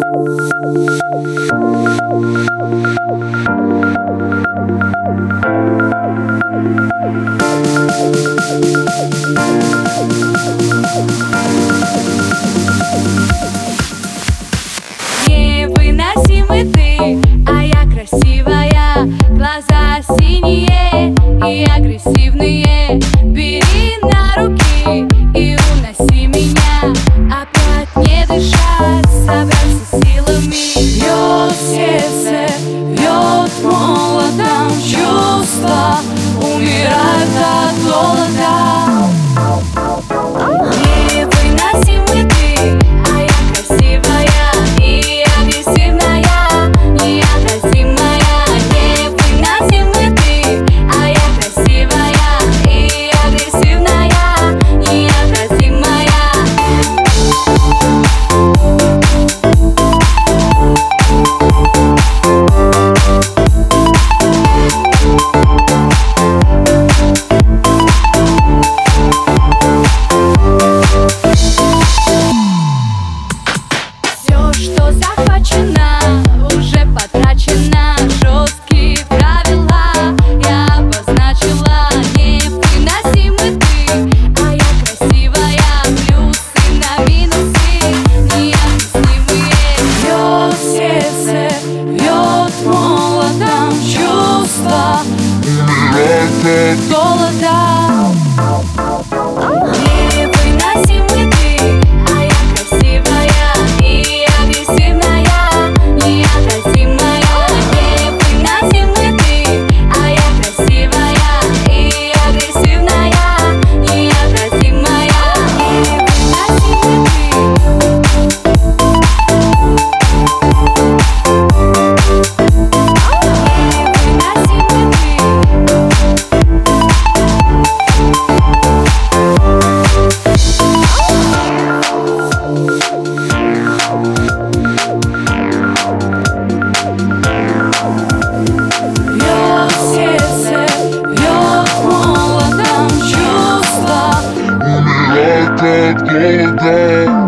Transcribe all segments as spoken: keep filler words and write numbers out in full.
Невыносимый ты, а я красивая. Глаза синие и агрессивные. Бери на руки и уноси меня. Опять не дышать, собраться силами. Бьет сердце, бьет молотом. Чувства умирают от голода. Невыносимый ты, а я красивая и агрессивная, неотразимая. Невыносимый ты, а я красивая и агрессивная, неотразимая. Все, что захвачено, уже потрачено. Жесткие правила я обозначила. Невыносимый ты, а я красивая. Плюсы на минусы, необъяснимые. Бьет сердце, бьет молотом. Чувства умирают от голода. Невыносимый ты, а я красивая и агрессивная, неотразимая. Невыносимый ты, а я красивая и агрессивная, неотразимая. Невыносимый бьет сердце, бьет молотом. Чувства умирают от голода.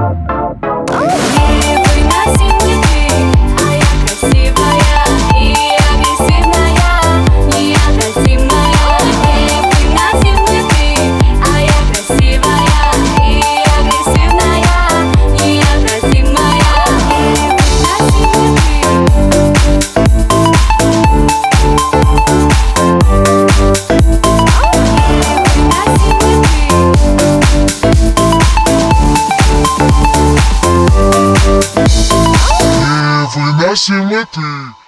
Невыносимый ты, а я красивая и агрессивная, неотразимая. Невыносимый ты, а я красивая и агрессивная, неотразимая. Невыносимый Невыносимый ты.